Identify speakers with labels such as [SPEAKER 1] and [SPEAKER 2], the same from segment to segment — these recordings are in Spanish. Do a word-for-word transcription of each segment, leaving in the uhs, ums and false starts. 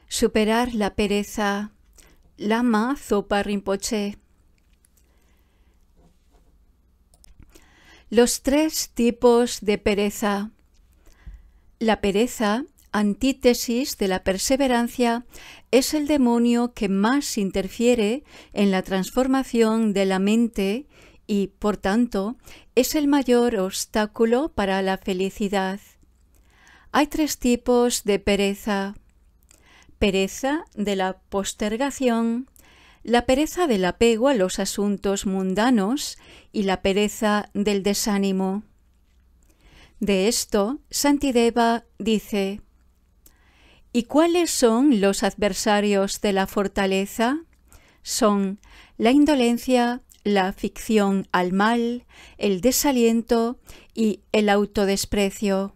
[SPEAKER 1] Superar la pereza. Lama Zopa Rinpoche. Los tres tipos de pereza. La pereza, antítesis de la perseverancia, es el demonio que más interfiere en la transformación de la mente y, por tanto, es el mayor obstáculo para la felicidad. Hay tres tipos de pereza. Pereza de la postergación, la pereza del apego a los asuntos mundanos y la pereza del desánimo. De esto, Shantideva dice: ¿Y cuáles son los adversarios de la fortaleza? Son la indolencia, la afición al mal, el desaliento y el autodesprecio.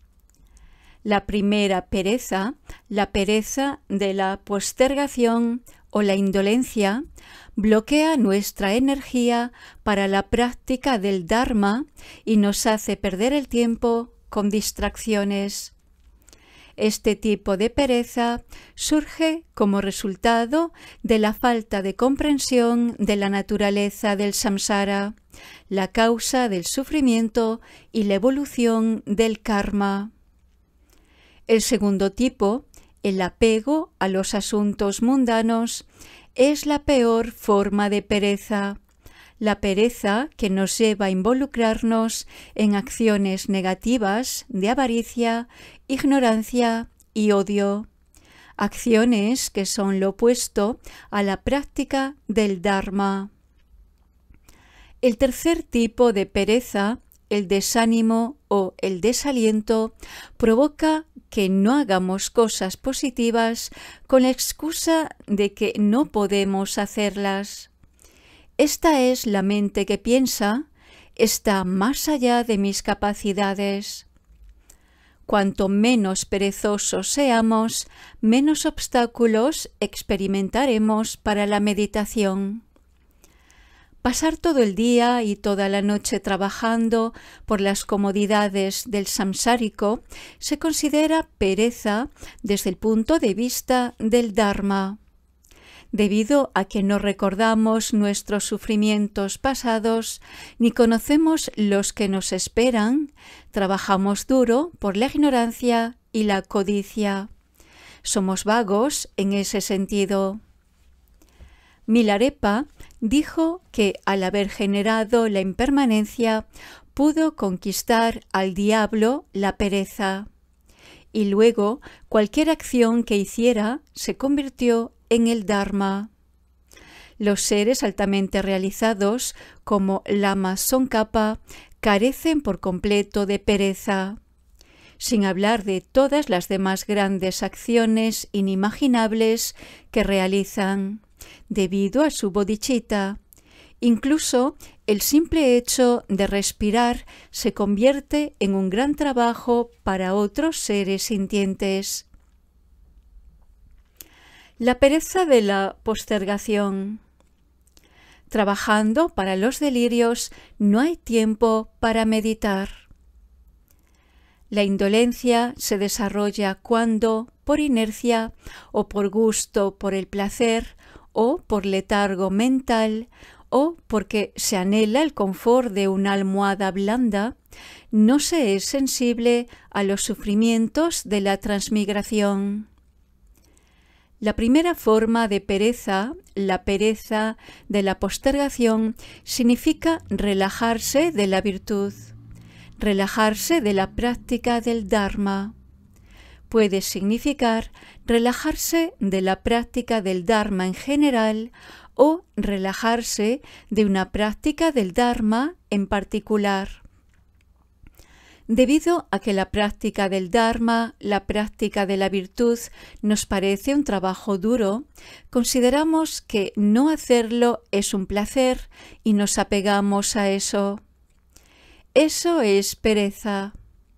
[SPEAKER 1] La primera pereza, la pereza de la postergación o la indolencia, bloquea nuestra energía para la práctica del Dharma y nos hace perder el tiempo con distracciones. Este tipo de pereza surge como resultado de la falta de comprensión de la naturaleza del samsara, la causa del sufrimiento y la evolución del karma. El segundo tipo, el apego a los asuntos mundanos, es la peor forma de pereza, la pereza que nos lleva a involucrarnos en acciones negativas de avaricia, ignorancia y odio, acciones que son lo opuesto a la práctica del Dharma. El tercer tipo de pereza, el desánimo o el desaliento, provoca que no hagamos cosas positivas con la excusa de que no podemos hacerlas. Esta es la mente que piensa, está más allá de mis capacidades. Cuanto menos perezosos seamos, menos obstáculos experimentaremos para la meditación. Pasar todo el día y toda la noche trabajando por las comodidades del samsárico se considera pereza desde el punto de vista del Dharma. Debido a que no recordamos nuestros sufrimientos pasados ni conocemos los que nos esperan, trabajamos duro por la ignorancia y la codicia. Somos vagos en ese sentido. Milarepa dijo que al haber generado la impermanencia pudo conquistar al diablo la pereza, y luego cualquier acción que hiciera se convirtió en el Dharma. Los seres altamente realizados, como Lama Tsongkhapa, carecen por completo de pereza, sin hablar de todas las demás grandes acciones inimaginables que realizan, debido a su bodhicitta. Incluso el simple hecho de respirar se convierte en un gran trabajo para otros seres sintientes. La pereza de la postergación. Trabajando para los delirios no hay tiempo para meditar. La indolencia se desarrolla cuando, por inercia o por gusto por el placer o por letargo mental o porque se anhela el confort de una almohada blanda, no se es sensible a los sufrimientos de la transmigración. La primera forma de pereza, la pereza de la postergación, significa relajarse de la virtud, relajarse de la práctica del Dharma. Puede significar relajarse de la práctica del Dharma en general o relajarse de una práctica del Dharma en particular. Debido a que la práctica del Dharma, la práctica de la virtud, nos parece un trabajo duro, consideramos que no hacerlo es un placer y nos apegamos a eso. Eso es pereza.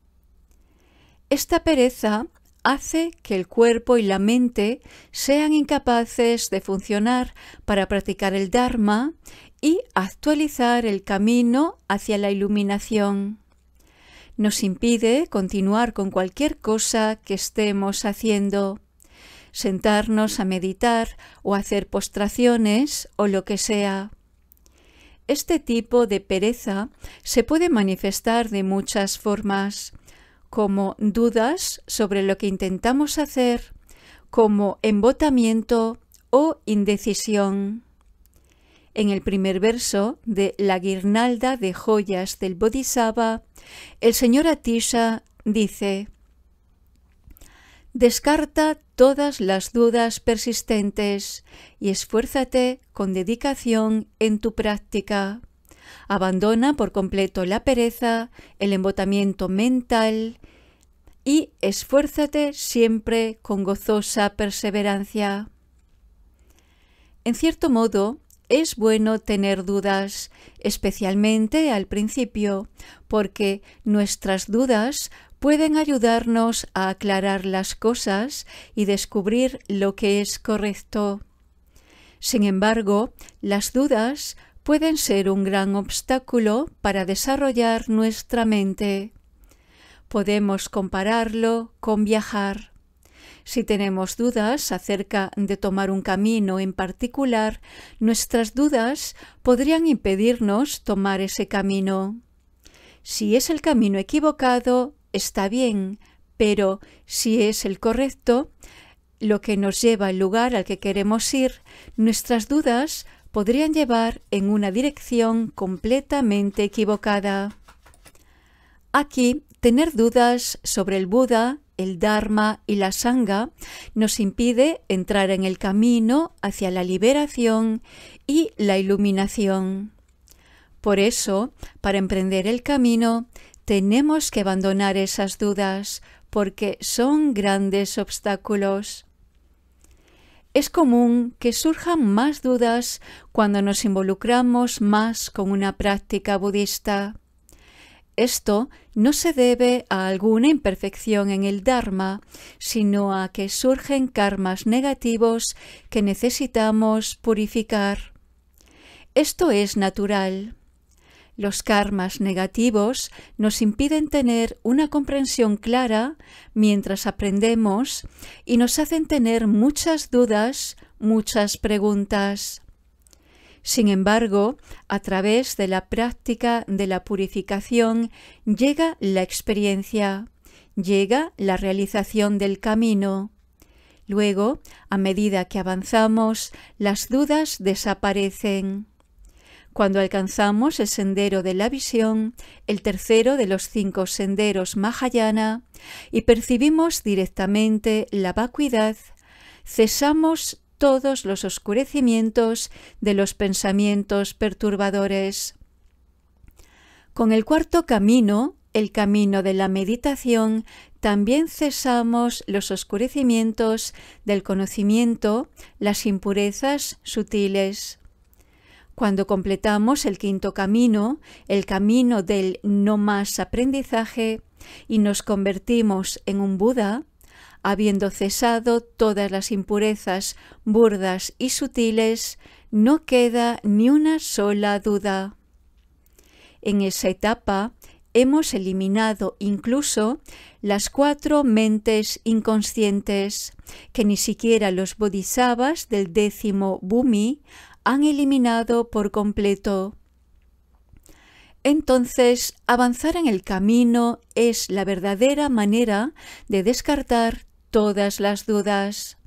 [SPEAKER 1] Esta pereza hace que el cuerpo y la mente sean incapaces de funcionar para practicar el Dharma y actualizar el camino hacia la iluminación. Nos impide continuar con cualquier cosa que estemos haciendo. sentarnos a meditar o hacer postraciones o lo que sea. Este tipo de pereza se puede manifestar de muchas formas, como dudas sobre lo que intentamos hacer, como embotamiento o indecisión. En el primer verso de La guirnalda de joyas del Bodhisattva, el señor Atisha dice: descarta todas las dudas persistentes y esfuérzate con dedicación en tu práctica. Abandona por completo la pereza, el embotamiento mental y esfuérzate siempre con gozosa perseverancia. En cierto modo, es bueno tener dudas, especialmente al principio, porque nuestras dudas pueden ayudarnos a aclarar las cosas y descubrir lo que es correcto. Sin embargo, las dudas pueden ser un gran obstáculo para desarrollar nuestra mente. Podemos compararlo con viajar. Si tenemos dudas acerca de tomar un camino en particular, nuestras dudas podrían impedirnos tomar ese camino. Si es el camino equivocado, está bien, pero si es el correcto, lo que nos lleva al lugar al que queremos ir, nuestras dudas podrían llevar en una dirección completamente equivocada. Aquí, tener dudas sobre el Buda, el Dharma y la Sangha nos impide entrar en el camino hacia la liberación y la iluminación. Por eso, para emprender el camino, tenemos que abandonar esas dudas, porque son grandes obstáculos. Es común que surjan más dudas cuando nos involucramos más con una práctica budista. Esto no se debe a alguna imperfección en el Dharma, sino a que surgen karmas negativos que necesitamos purificar. Esto es natural. Los karmas negativos nos impiden tener una comprensión clara mientras aprendemos y nos hacen tener muchas dudas, muchas preguntas. Sin embargo, a través de la práctica de la purificación llega la experiencia, llega la realización del camino. Luego, a medida que avanzamos, las dudas desaparecen. Cuando alcanzamos el sendero de la visión, el tercero de los cinco senderos Mahayana, y percibimos directamente la vacuidad, cesamos todos los oscurecimientos de los pensamientos perturbadores. Con el cuarto camino, el camino de la meditación, también cesamos los oscurecimientos del conocimiento, las impurezas sutiles. Cuando completamos el quinto camino, el camino del no más aprendizaje, y nos convertimos en un Buda, habiendo cesado todas las impurezas burdas y sutiles, no queda ni una sola duda. En esa etapa hemos eliminado incluso las cuatro mentes inconscientes, que ni siquiera los bodhisattvas del décimo Bhumi han eliminado por completo. Entonces, avanzar en el camino es la verdadera manera de descartar todas las dudas.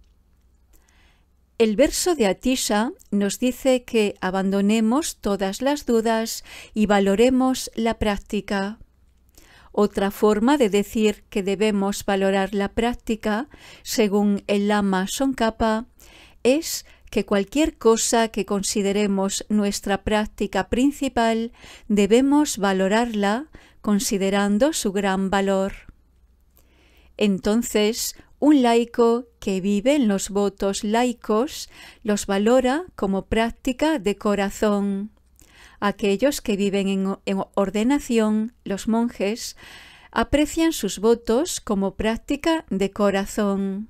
[SPEAKER 1] El verso de Atisha nos dice que abandonemos todas las dudas y valoremos la práctica. Otra forma de decir que debemos valorar la práctica, según el Lama Tsongkhapa, es que cualquier cosa que consideremos nuestra práctica principal, debemos valorarla considerando su gran valor. Entonces, un laico que vive en los votos laicos los valora como práctica de corazón. Aquellos que viven en, en ordenación, los monjes, aprecian sus votos como práctica de corazón.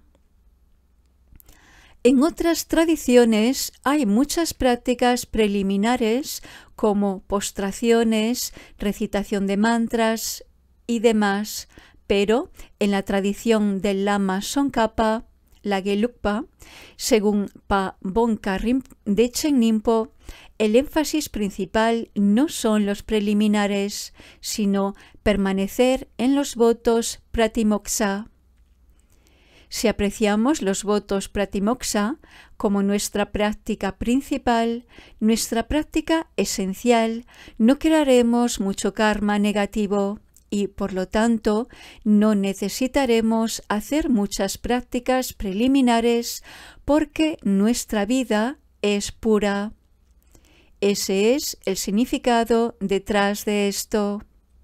[SPEAKER 1] En otras tradiciones hay muchas prácticas preliminares como postraciones, recitación de mantras y demás, pero en la tradición del Lama Tsongkhapa, la Gelugpa, según Pa Bongka Dechen Nimpo, el énfasis principal no son los preliminares, sino permanecer en los votos Pratimoksha. Si apreciamos los votos Pratimoksha como nuestra práctica principal, nuestra práctica esencial, no crearemos mucho karma negativo y, por lo tanto, no necesitaremos hacer muchas prácticas preliminares porque nuestra vida es pura. Ese es el significado detrás de esto.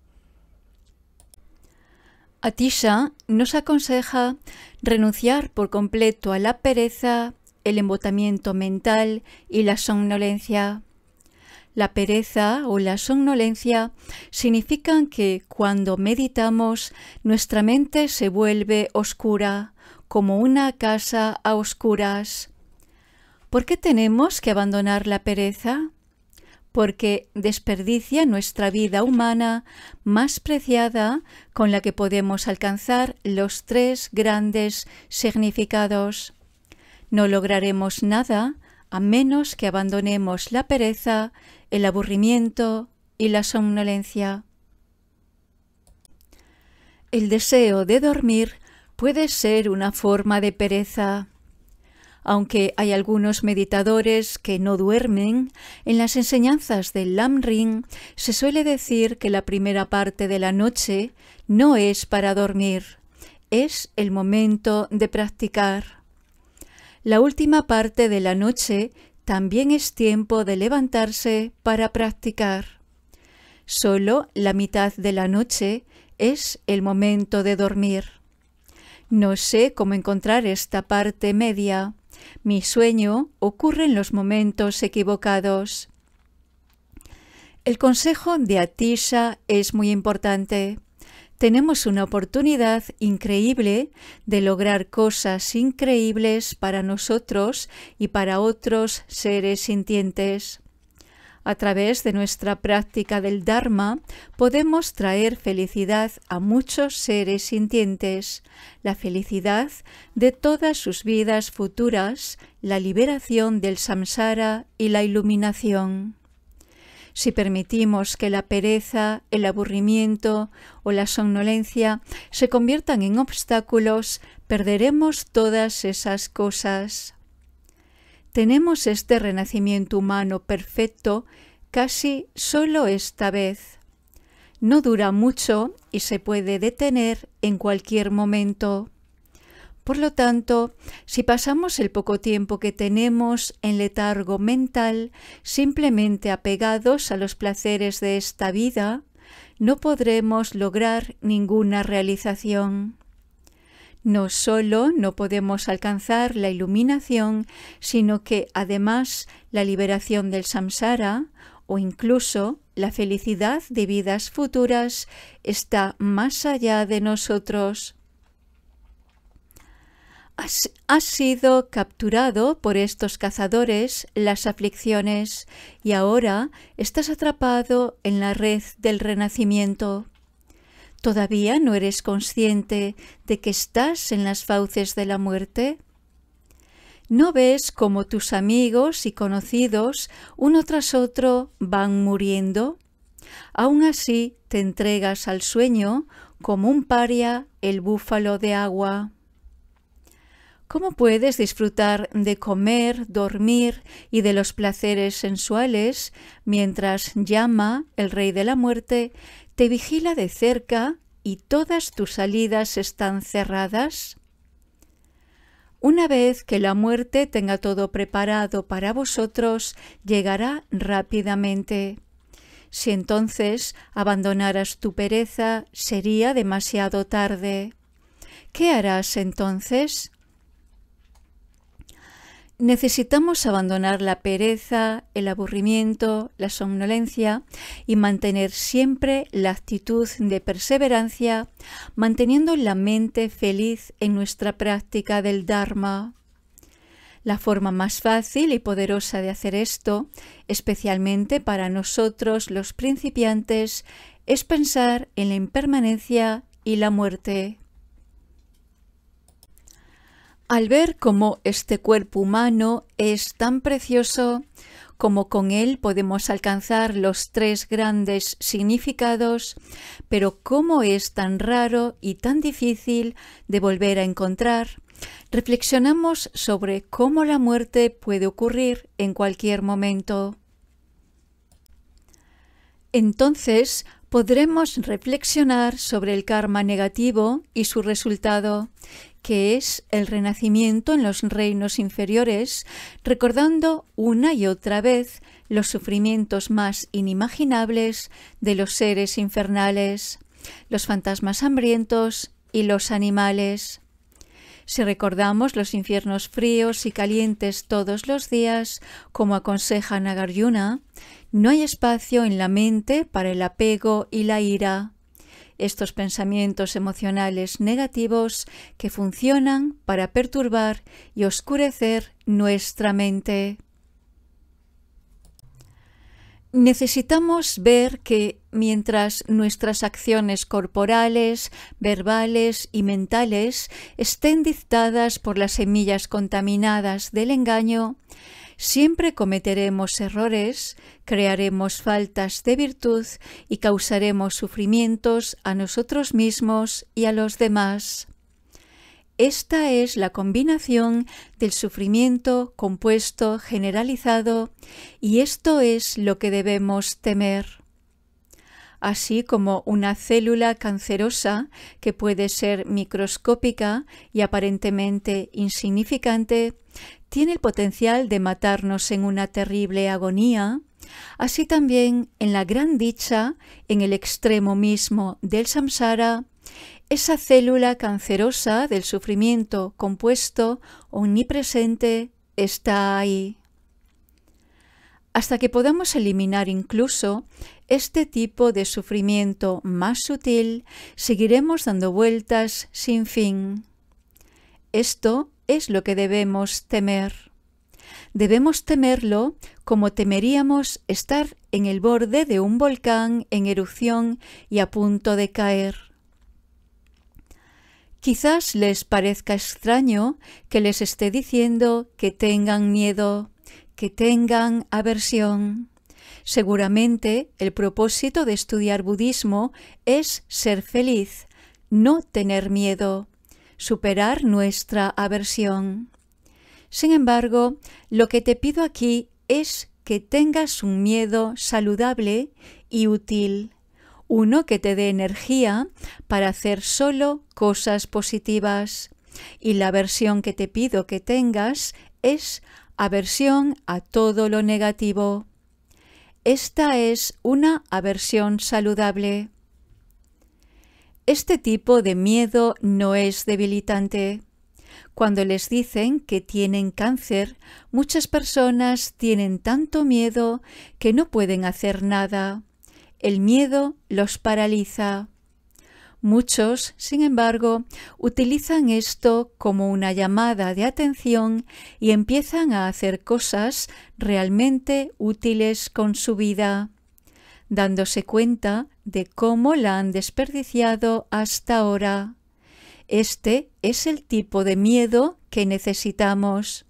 [SPEAKER 1] Atisha nos aconseja renunciar por completo a la pereza, el embotamiento mental y la somnolencia. La pereza o la somnolencia significan que cuando meditamos nuestra mente se vuelve oscura, como una casa a oscuras. ¿Por qué tenemos que abandonar la pereza? Porque desperdicia nuestra vida humana más preciada con la que podemos alcanzar los tres grandes significados. No lograremos nada a menos que abandonemos la pereza, el aburrimiento y la somnolencia. El deseo de dormir puede ser una forma de pereza. Aunque hay algunos meditadores que no duermen, en las enseñanzas del Lamrim se suele decir que la primera parte de la noche no es para dormir, es el momento de practicar. La última parte de la noche también es tiempo de levantarse para practicar. Solo la mitad de la noche es el momento de dormir. No sé cómo encontrar esta parte media. Mi sueño ocurre en los momentos equivocados. El consejo de Atisha es muy importante. Tenemos una oportunidad increíble de lograr cosas increíbles para nosotros y para otros seres sintientes. A través de nuestra práctica del Dharma podemos traer felicidad a muchos seres sintientes, la felicidad de todas sus vidas futuras, la liberación del samsara y la iluminación. Si permitimos que la pereza, el aburrimiento o la somnolencia se conviertan en obstáculos, perderemos todas esas cosas. Tenemos este renacimiento humano perfecto casi solo esta vez. No dura mucho y se puede detener en cualquier momento. Por lo tanto, si pasamos el poco tiempo que tenemos en letargo mental, simplemente apegados a los placeres de esta vida, no podremos lograr ninguna realización. No solo no podemos alcanzar la iluminación, sino que además la liberación del samsara o incluso la felicidad de vidas futuras está más allá de nosotros. Has, has sido capturado por estos cazadores, las aflicciones, y ahora estás atrapado en la red del renacimiento. ¿Todavía no eres consciente de que estás en las fauces de la muerte? ¿No ves cómo tus amigos y conocidos, uno tras otro, van muriendo? Aún así te entregas al sueño como un paria, el búfalo de agua. ¿Cómo puedes disfrutar de comer, dormir y de los placeres sensuales mientras Yama, el rey de la muerte, te vigila de cerca y todas tus salidas están cerradas? Una vez que la muerte tenga todo preparado para vosotros, llegará rápidamente. Si entonces abandonaras tu pereza, sería demasiado tarde. ¿Qué harás entonces? Necesitamos abandonar la pereza, el aburrimiento, la somnolencia y mantener siempre la actitud de perseverancia, manteniendo la mente feliz en nuestra práctica del Dharma. La forma más fácil y poderosa de hacer esto, especialmente para nosotros los principiantes, es pensar en la impermanencia y la muerte. Al ver cómo este cuerpo humano es tan precioso, como con él podemos alcanzar los tres grandes significados, pero cómo es tan raro y tan difícil de volver a encontrar, reflexionamos sobre cómo la muerte puede ocurrir en cualquier momento. Entonces, podremos reflexionar sobre el karma negativo y su resultado, que es el renacimiento en los reinos inferiores, recordando una y otra vez los sufrimientos más inimaginables de los seres infernales, los fantasmas hambrientos y los animales. Si recordamos los infiernos fríos y calientes todos los días, como aconseja Nagarjuna, no hay espacio en la mente para el apego y la ira, estos pensamientos emocionales negativos que funcionan para perturbar y oscurecer nuestra mente. Necesitamos ver que mientras nuestras acciones corporales, verbales y mentales estén dictadas por las semillas contaminadas del engaño, siempre cometeremos errores, crearemos faltas de virtud y causaremos sufrimientos a nosotros mismos y a los demás. Esta es la combinación del sufrimiento compuesto generalizado y esto es lo que debemos temer. Así como una célula cancerosa que puede ser microscópica y aparentemente insignificante, tiene el potencial de matarnos en una terrible agonía, así también en la gran dicha, en el extremo mismo del samsara, esa célula cancerosa del sufrimiento compuesto omnipresente está ahí. Hasta que podamos eliminar incluso este tipo de sufrimiento más sutil, seguiremos dando vueltas sin fin. Esto es lo que debemos temer. Debemos temerlo como temeríamos estar en el borde de un volcán en erupción y a punto de caer. Quizás les parezca extraño que les esté diciendo que tengan miedo, que tengan aversión. Seguramente el propósito de estudiar budismo es ser feliz, no tener miedo, superar nuestra aversión. Sin embargo, lo que te pido aquí es que tengas un miedo saludable y útil, uno que te dé energía para hacer solo cosas positivas. Y la aversión que te pido que tengas es aversión a todo lo negativo. Esta es una aversión saludable. Este tipo de miedo no es debilitante. Cuando les dicen que tienen cáncer, muchas personas tienen tanto miedo que no pueden hacer nada. El miedo los paraliza. Muchos, sin embargo, utilizan esto como una llamada de atención y empiezan a hacer cosas realmente útiles con su vida, dándose cuenta de cómo la han desperdiciado hasta ahora. Este es el tipo de miedo que necesitamos.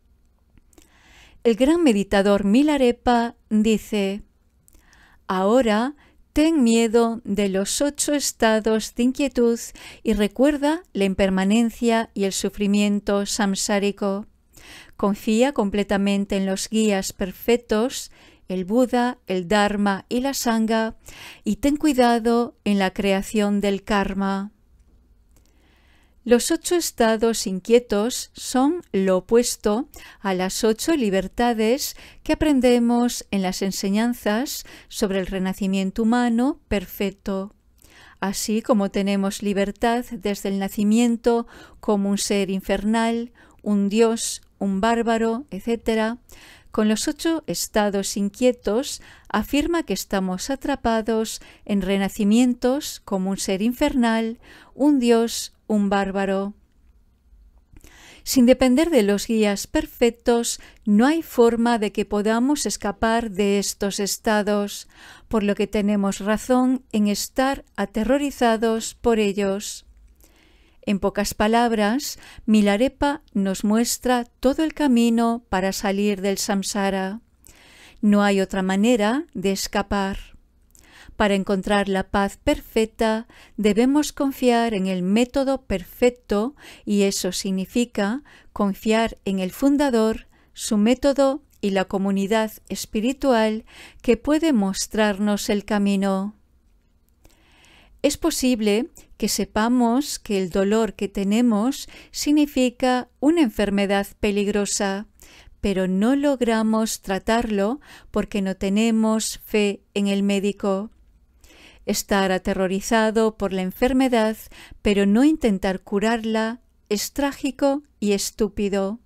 [SPEAKER 1] El gran meditador Milarepa dice: ahora ten miedo de los ocho estados de inquietud y recuerda la impermanencia y el sufrimiento samsárico. Confía completamente en los guías perfectos, el Buda, el Dharma y la Sangha, y ten cuidado en la creación del karma. Los ocho estados inquietos son lo opuesto a las ocho libertades que aprendemos en las enseñanzas sobre el renacimiento humano perfecto. Así como tenemos libertad desde el nacimiento como un ser infernal, un dios, un bárbaro, etcétera, con los ocho estados inquietos afirma que estamos atrapados en renacimientos como un ser infernal, un dios, un bárbaro. Sin depender de los guías perfectos, no hay forma de que podamos escapar de estos estados, por lo que tenemos razón en estar aterrorizados por ellos. En pocas palabras, Milarepa nos muestra todo el camino para salir del samsara. No hay otra manera de escapar. Para encontrar la paz perfecta, debemos confiar en el método perfecto, y eso significa confiar en el Fundador, su método y la comunidad espiritual que puede mostrarnos el camino. Es posible que sepamos que el dolor que tenemos significa una enfermedad peligrosa, pero no logramos tratarlo porque no tenemos fe en el médico. Estar aterrorizado por la enfermedad, pero no intentar curarla, es trágico y estúpido.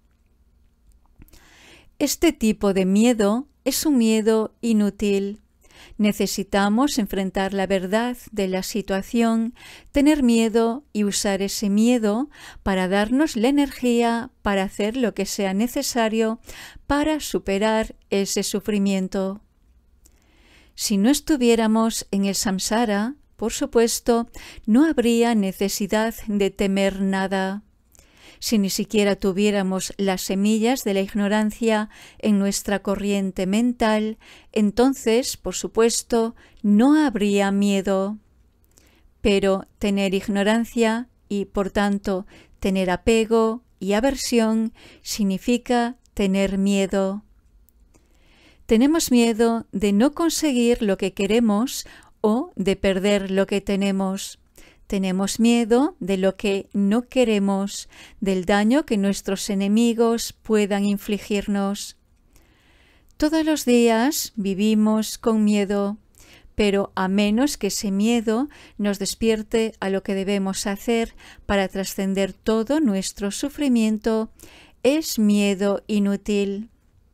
[SPEAKER 1] Este tipo de miedo es un miedo inútil. Necesitamos enfrentar la verdad de la situación, tener miedo y usar ese miedo para darnos la energía para hacer lo que sea necesario para superar ese sufrimiento. Si no estuviéramos en el samsara, por supuesto, no habría necesidad de temer nada. Si ni siquiera tuviéramos las semillas de la ignorancia en nuestra corriente mental, entonces, por supuesto, no habría miedo. Pero tener ignorancia y, por tanto, tener apego y aversión significa tener miedo. Tenemos miedo de no conseguir lo que queremos o de perder lo que tenemos. Tenemos miedo de lo que no queremos, del daño que nuestros enemigos puedan infligirnos. Todos los días vivimos con miedo, pero a menos que ese miedo nos despierte a lo que debemos hacer para trascender todo nuestro sufrimiento, es miedo inútil.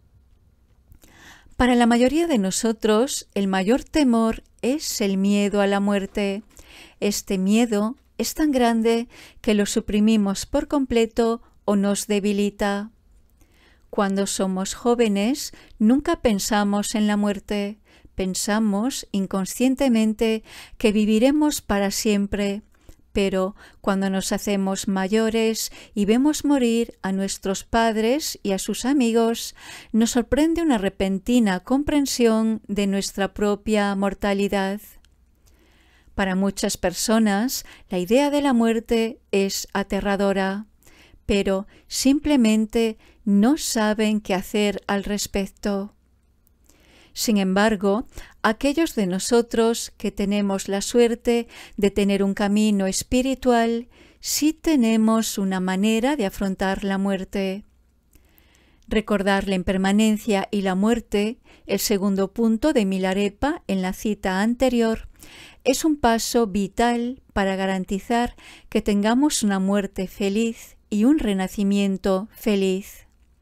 [SPEAKER 1] Para la mayoría de nosotros, el mayor temor es el miedo a la muerte. Este miedo es tan grande que lo suprimimos por completo o nos debilita. Cuando somos jóvenes, nunca pensamos en la muerte. Pensamos inconscientemente que viviremos para siempre. Pero cuando nos hacemos mayores y vemos morir a nuestros padres y a sus amigos, nos sorprende una repentina comprensión de nuestra propia mortalidad. Para muchas personas, la idea de la muerte es aterradora, pero simplemente no saben qué hacer al respecto. Sin embargo, aquellos de nosotros que tenemos la suerte de tener un camino espiritual, sí tenemos una manera de afrontar la muerte. Recordar la impermanencia y la muerte, el segundo punto de Milarepa en la cita anterior, es un paso vital para garantizar que tengamos una muerte feliz y un renacimiento feliz.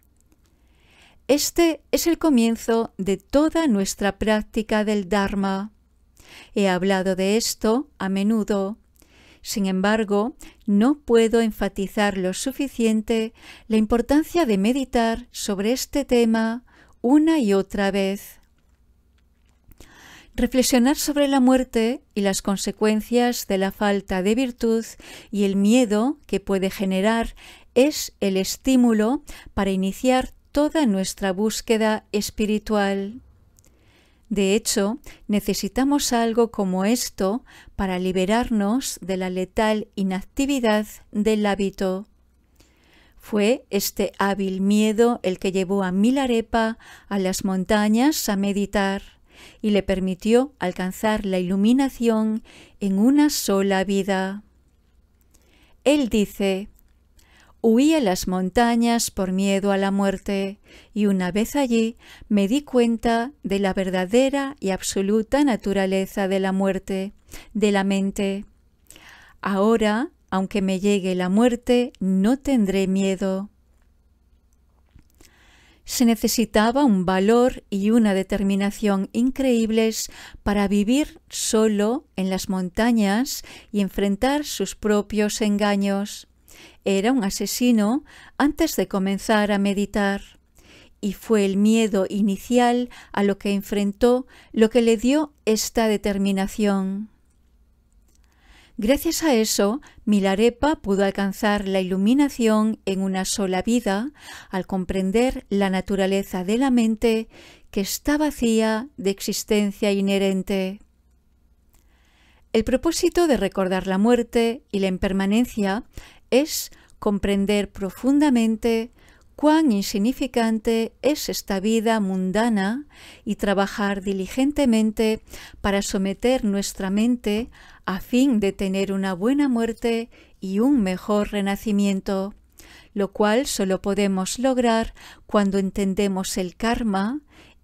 [SPEAKER 1] Este es el comienzo de toda nuestra práctica del Dharma. He hablado de esto a menudo. Sin embargo, no puedo enfatizar lo suficiente la importancia de meditar sobre este tema una y otra vez. Reflexionar sobre la muerte y las consecuencias de la falta de virtud y el miedo que puede generar es el estímulo para iniciar toda nuestra búsqueda espiritual. De hecho, necesitamos algo como esto para liberarnos de la letal inactividad del hábito. Fue este hábil miedo el que llevó a Milarepa a las montañas a meditar y le permitió alcanzar la iluminación en una sola vida. Él dice: huí a las montañas por miedo a la muerte, y una vez allí me di cuenta de la verdadera y absoluta naturaleza de la muerte, de la mente. Ahora, aunque me llegue la muerte, no tendré miedo. Se necesitaba un valor y una determinación increíbles para vivir solo en las montañas y enfrentar sus propios engaños. Era un asesino antes de comenzar a meditar, y fue el miedo inicial a lo que enfrentó lo que le dio esta determinación. Gracias a eso, Milarepa pudo alcanzar la iluminación en una sola vida al comprender la naturaleza de la mente que está vacía de existencia inherente. El propósito de recordar la muerte y la impermanencia es comprender profundamente cuán insignificante es esta vida mundana y trabajar diligentemente para someter nuestra mente a fin de tener una buena muerte y un mejor renacimiento, lo cual solo podemos lograr cuando entendemos el karma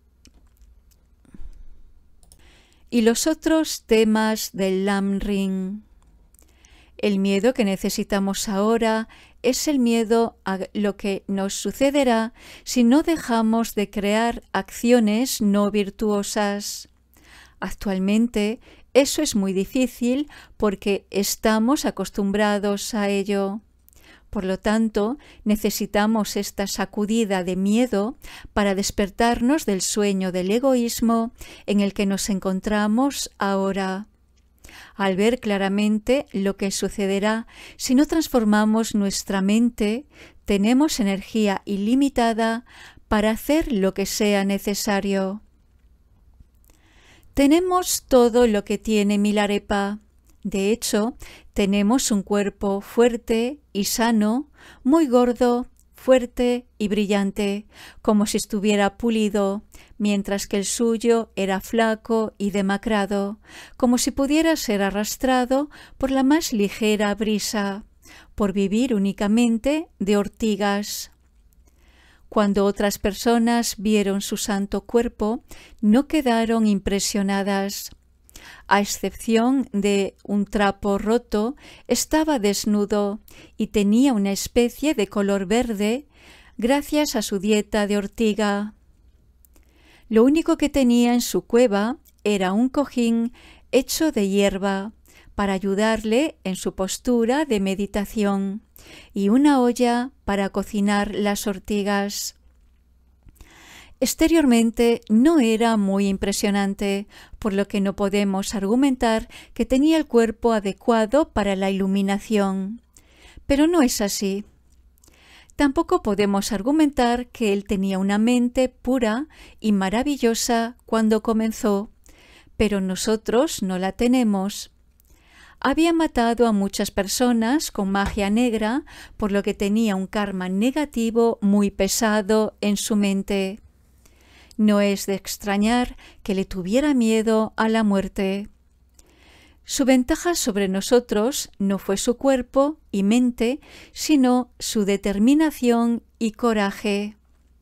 [SPEAKER 1] y los otros temas del Lam-ring. El miedo que necesitamos ahora es el miedo a lo que nos sucederá si no dejamos de crear acciones no virtuosas. Actualmente eso es muy difícil porque estamos acostumbrados a ello. Por lo tanto, necesitamos esta sacudida de miedo para despertarnos del sueño del egoísmo en el que nos encontramos ahora. Al ver claramente lo que sucederá si no transformamos nuestra mente, tenemos energía ilimitada para hacer lo que sea necesario. Tenemos todo lo que tiene Milarepa. De hecho, tenemos un cuerpo fuerte y sano, muy gordo, fuerte y brillante, como si estuviera pulido, mientras que el suyo era flaco y demacrado, como si pudiera ser arrastrado por la más ligera brisa, por vivir únicamente de ortigas. Cuando otras personas vieron su santo cuerpo, no quedaron impresionadas. A excepción de un trapo roto, estaba desnudo y tenía una especie de color verde gracias a su dieta de ortiga. Lo único que tenía en su cueva era un cojín hecho de hierba para ayudarle en su postura de meditación y una olla para cocinar las ortigas. Exteriormente no era muy impresionante, por lo que no podemos argumentar que tenía el cuerpo adecuado para la iluminación. Pero no es así. Tampoco podemos argumentar que él tenía una mente pura y maravillosa cuando comenzó, pero nosotros no la tenemos. Había matado a muchas personas con magia negra, por lo que tenía un karma negativo muy pesado en su mente. No es de extrañar que le tuviera miedo a la muerte. Su ventaja sobre nosotros no fue su cuerpo y mente, sino su determinación y coraje.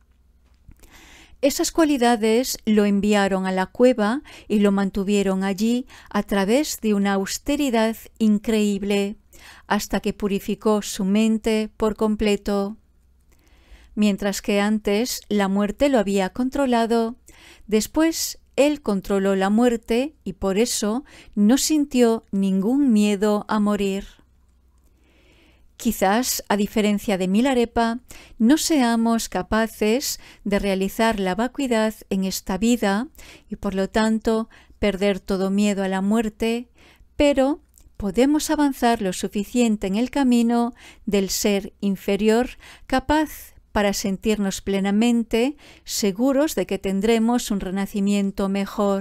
[SPEAKER 1] Esas cualidades lo enviaron a la cueva y lo mantuvieron allí a través de una austeridad increíble, hasta que purificó su mente por completo. Mientras que antes la muerte lo había controlado, después él controló la muerte y por eso no sintió ningún miedo a morir. Quizás, a diferencia de Milarepa, no seamos capaces de realizar la vacuidad en esta vida y por lo tanto perder todo miedo a la muerte, pero podemos avanzar lo suficiente en el camino del ser inferior capaz para sentirnos plenamente seguros de que tendremos un renacimiento mejor.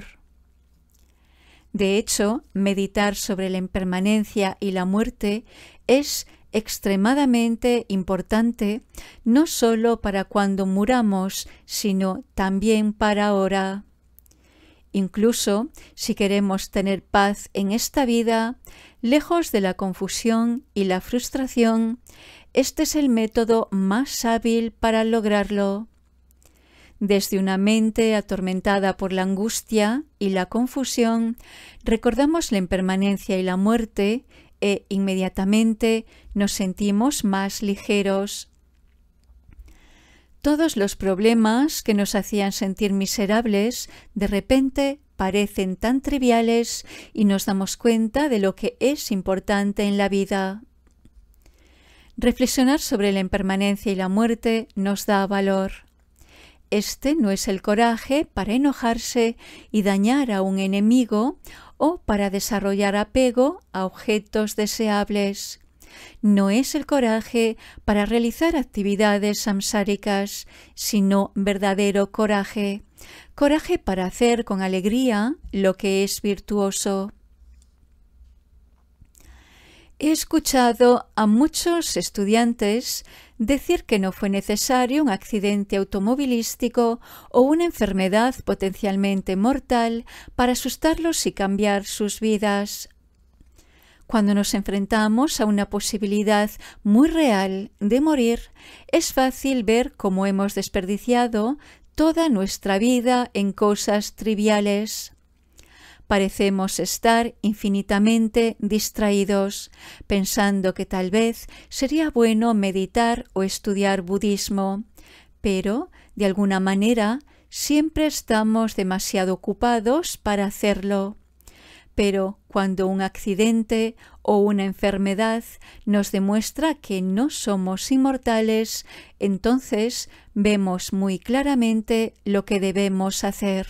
[SPEAKER 1] De hecho, meditar sobre la impermanencia y la muerte es extremadamente importante, no solo para cuando muramos, sino también para ahora. Incluso si queremos tener paz en esta vida, lejos de la confusión y la frustración, este es el método más hábil para lograrlo. Desde una mente atormentada por la angustia y la confusión, recordamos la impermanencia y la muerte e inmediatamente nos sentimos más ligeros. Todos los problemas que nos hacían sentir miserables de repente parecen tan triviales y nos damos cuenta de lo que es importante en la vida. Reflexionar sobre la impermanencia y la muerte nos da valor. Este no es el coraje para enojarse y dañar a un enemigo o para desarrollar apego a objetos deseables. No es el coraje para realizar actividades samsáricas, sino verdadero coraje. Coraje para hacer con alegría lo que es virtuoso. He escuchado a muchos estudiantes decir que no fue necesario un accidente automovilístico o una enfermedad potencialmente mortal para asustarlos y cambiar sus vidas. Cuando nos enfrentamos a una posibilidad muy real de morir, es fácil ver cómo hemos desperdiciado toda nuestra vida en cosas triviales. Parecemos estar infinitamente distraídos, pensando que tal vez sería bueno meditar o estudiar budismo, pero, de alguna manera, siempre estamos demasiado ocupados para hacerlo. Pero cuando un accidente o una enfermedad nos demuestra que no somos inmortales, entonces vemos muy claramente lo que debemos hacer.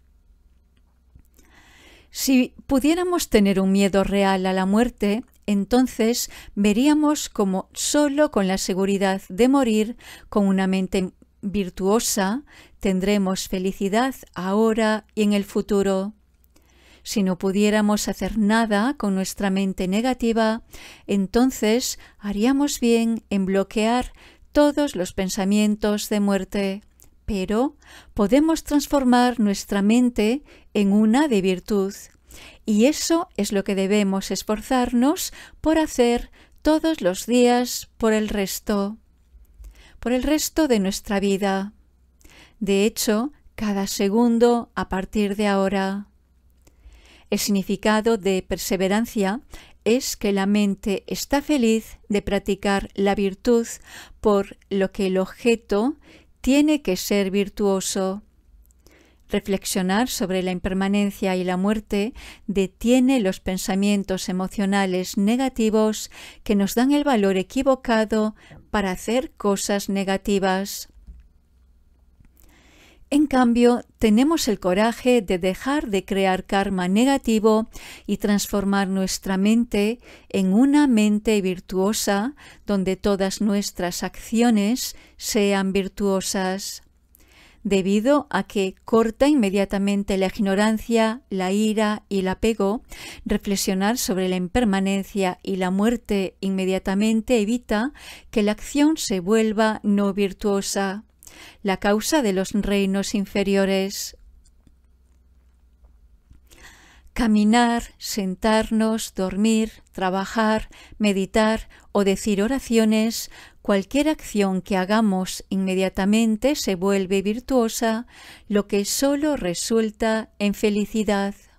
[SPEAKER 1] Si pudiéramos tener un miedo real a la muerte, entonces veríamos cómo solo con la seguridad de morir, con una mente virtuosa, tendremos felicidad ahora y en el futuro. Si no pudiéramos hacer nada con nuestra mente negativa, entonces haríamos bien en bloquear todos los pensamientos de muerte. Pero podemos transformar nuestra mente en una de virtud, y eso es lo que debemos esforzarnos por hacer todos los días por el resto, por el resto de nuestra vida. De hecho, cada segundo a partir de ahora. El significado de perseverancia es que la mente está feliz de practicar la virtud, por lo que el objeto tiene que ser virtuoso. Reflexionar sobre la impermanencia y la muerte detiene los pensamientos emocionales negativos que nos dan el valor equivocado para hacer cosas negativas. En cambio, tenemos el coraje de dejar de crear karma negativo y transformar nuestra mente en una mente virtuosa, donde todas nuestras acciones sean virtuosas. Debido a que corta inmediatamente la ignorancia, la ira y el apego, reflexionar sobre la impermanencia y la muerte inmediatamente evita que la acción se vuelva no virtuosa, la causa de los reinos inferiores. Caminar, sentarnos, dormir, trabajar, meditar o decir oraciones, cualquier acción que hagamos inmediatamente se vuelve virtuosa, lo que solo resulta en felicidad.